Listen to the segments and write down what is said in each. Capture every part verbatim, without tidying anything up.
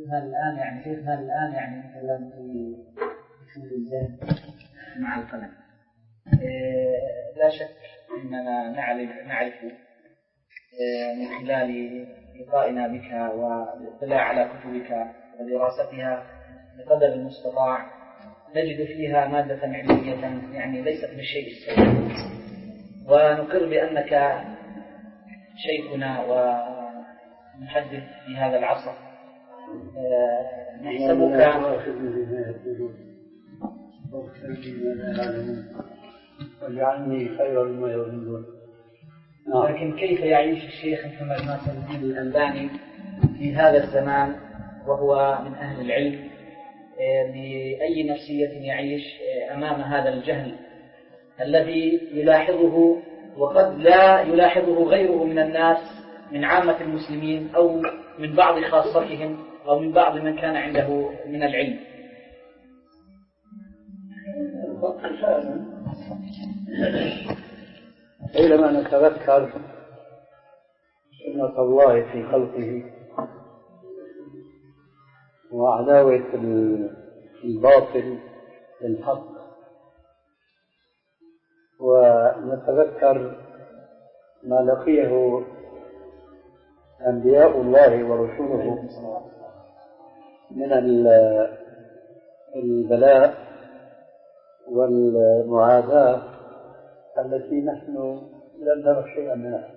شيخنا الآن يعني شيخنا الآن يعني مثلا في في الذهن مع القلم. لا شك أننا نعرف نعرف من خلال لقائنا بك والاطلاع على كتبك ودراستها بقدر المستطاع نجد فيها مادة علمية يعني ليست بالشيء السهل، ونقر بأنك شيخنا ومحدث في هذا العصر. نحسبك واجعلني خيرا مما يظنون. لكن كيف يعيش الشيخ محمد ناصر الدين الألباني في هذا الزمان وهو من أهل العلم؟ بأي نفسية يعيش أمام هذا الجهل الذي يلاحظه وقد لا يلاحظه غيره من الناس من عامة المسلمين أو من بعض خاصتهم أو من بعض من كان عنده من العلم؟ حينما نتذكر سنة الله في خلقه وعداوة الباطل للحق، ونتذكر ما لقيه أنبياء الله ورسوله من البلاء والمعاداة التي نحن لم نرى شيئا منها،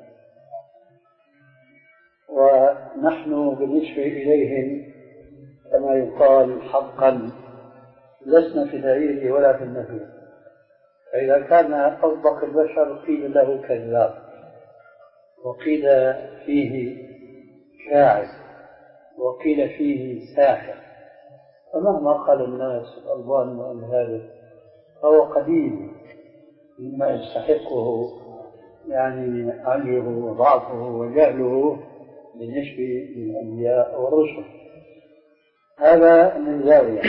ونحن بالنسبة إليهم كما يقال حقا لسنا في العير ولا في النفير. فإذا كان أصدق البشر قيل له كذاب وقيل فيه شاعر وقيل فيه ساحر، فمهما قال الناس الألوان والهذا فهو قليل مما يستحقه يعني عجزه وضعفه وجهله بالنسبة للأنبياء والرسل. هذا من زاوية.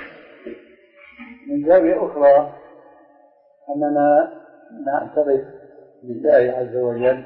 من زاوية أخرى أننا نعترف بالله عز وجل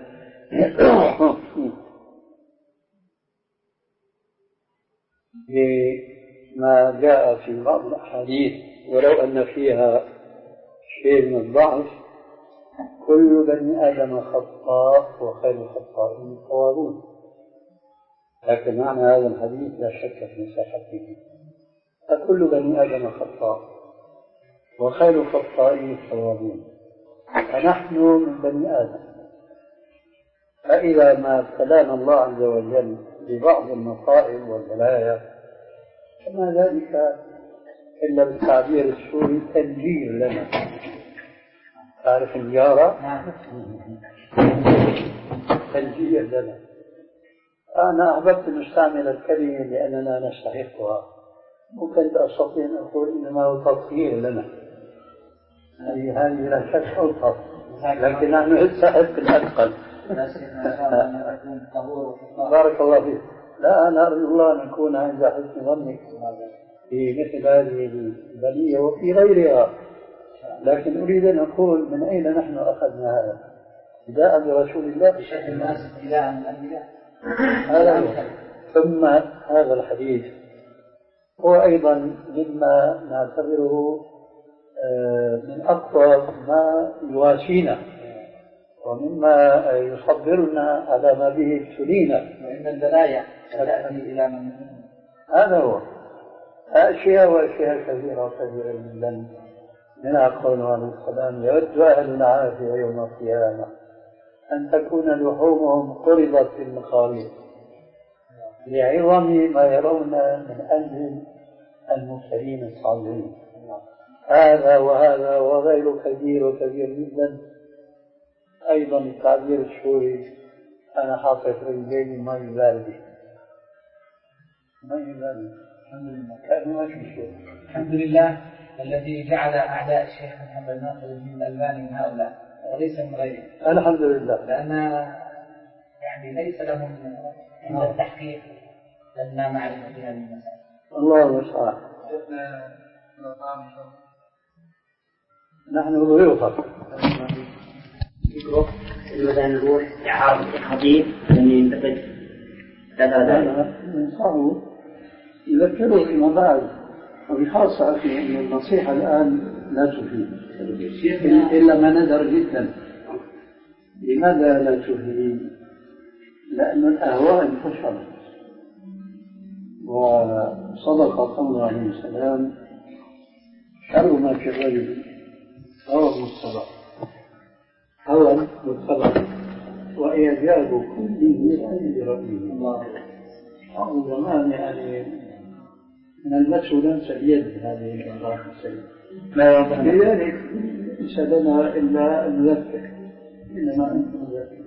بما جاء في بعض الأحاديث ولو أن فيها شيء من الضعف: كل بني آدم خطاء وخير الخطائين التوابون. لكن معنى هذا الحديث لا شك في صحته، فكل بني آدم خطاء وخير الخطائين التوابون، فنحن من بني آدم. فإذا ما ابتلانا الله عز وجل ببعض المصائب والبلايا فما ذلك إلا بالتعبير السوري تنجير لنا. تعرف الجارة؟ تنجير لنا. أنا أحببت أن أستعمل الكلمة لأننا نستحقها، وكنت أستطيع أن أقول إنما هو تطهير لنا. هذه هذه لا شك ألطف، لكن نحن نستحق الأثقل. بارك الله فيك. لا، أنا أرجو الله أن نكون عند حسن ظنك في مثل هذه البلية وفي غيرها، لكن أريد أن أقول من أين نحن أخذنا هذا؟ ابتداء برسول الله بشكل الناس ابتداء من الأنبياء. هذا. ثم هذا الحديث هو أيضا مما نعتبره من أقوى ما يواسينا ومما يصبرنا على ما به ابتلينا، وإن البلايا تأتي إلى من هذا هو. أشياء وأشياء كثيرة وكثيرة جدا. منها قوله عليه السلام: يود أهل العافية يوم القيامة أن تكون لحومهم قرضت في المخاريط لعظم ما يرون من أجل المرسلين الصالحين. هذا وهذا وغير كثير وكثير جدا. أيضا التعبير السوري أنا حاطط رجلين ما يزال به ما يزال به. الحمد لله كأنه ما في شيء. الحمد لله الذي جعل أعداء الشيخ محمد ناصر الدين الألباني من هؤلاء وليس من غيره. الحمد لله. لأن يعني ليس لهم عند التحقيق لنا معرفة بهذه المسائل. الله المستعان. نحن ضيوفك. مثلا نروح إعارة الخطيب لم ينتقد ثلاثة ننصحه نذكره فيما بعد، وبخاصة في أن النصيحة الآن لا تفيد إلا ما ندر جدا. لماذا لا تفيد؟ لأن الأهواء انتشرت، وصدق قوله عليه السلام: شر ما في الرجل هوى متبع، هوى متبع وإعجاب كل ذي رأي برأيه. الله أعوذ زمان يعني من المس لمس اليد هذه الأمراض السيئة. لذلك ليس لنا إلا أن نذكر، إنما أنت مذكر.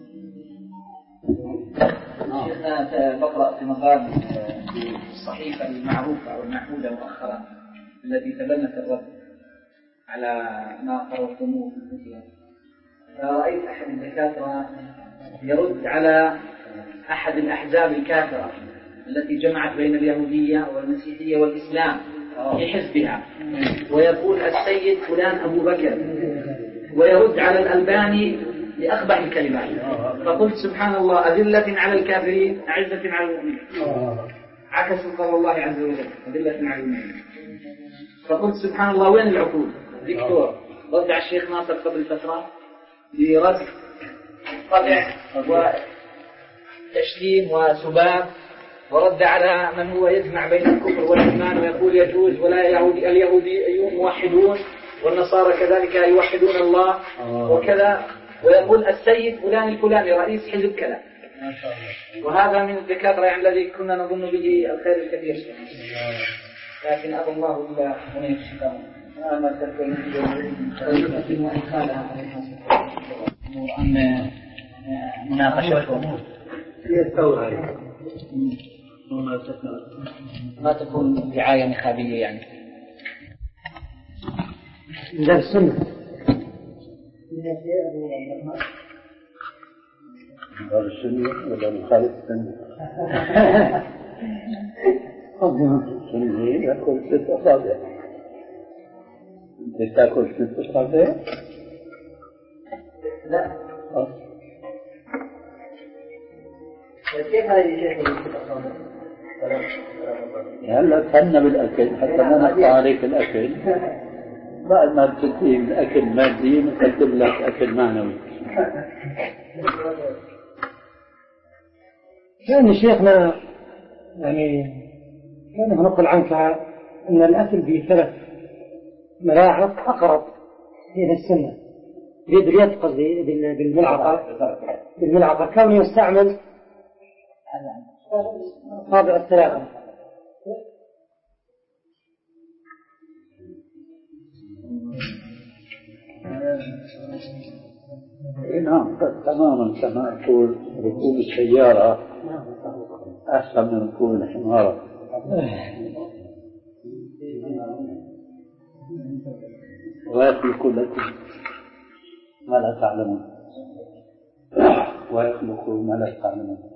شيخنا بقرأ في مقال في الصحيفة المعروفة أو المعهودة مؤخرا التي تبنت الرد على ما قرأتموه في الفتية، فرأيت أحد الدكاترة يرد على أحد الأحزاب الكافرة التي جمعت بين اليهودية والمسيحية والإسلام في حزبها، ويقول السيد فلان أبو بكر، ويرد على الألباني بأقبح الكلمات. فقلت سبحان الله، أذلة على الكافرين أعزة على المؤمنين. عكس قول الله عز وجل أذلة على المؤمنين. فقلت سبحان الله، وين العقول؟ دكتور رد على الشيخ ناصر قبل فترة برد قطع وتشتيم وسباب، ورد على من هو يجمع بين الكفر والإيمان ويقول يجوز، ولا يهودي اليهوديون موحدون والنصارى كذلك يوحدون الله وكذا، ويقول السيد فلان الفلاني رئيس حزب كذا. وهذا من الدكاترة يعني الذي كنا نظن به الخير الكثير، لكن أبى الله إلا أن يكشفه. ما تكون طريقة وإنخالها عن مناقشتهم هي الثورة، ما تكون دعاية نخابية يعني. ده السنة هذا السنة ولا مخالف السنة؟ السنة يأكل ست أصابع، أنت تأكل ست أصابع؟ لا. كيف هذه ست أصابع؟ هلا تهنى بالأكل حتى ما نقطع عليك الأكل، بعد ما بتنتهي بالأكل مادي نقدم لك أكل معنوي. كان شيخنا يعني كان نقل عنك أن الأكل بثلاث ملاعق أقرب إلى السنة، باليد قصدي بالملعقة، بالملعقة كونه يستعمل أصابع الثلاثة. نعم تماما كما أقول ركوب السيارة أحسن من ركوب الحمارة. ويخلق لكم ما لا تعلمون ويخلق ما لا تعلمون.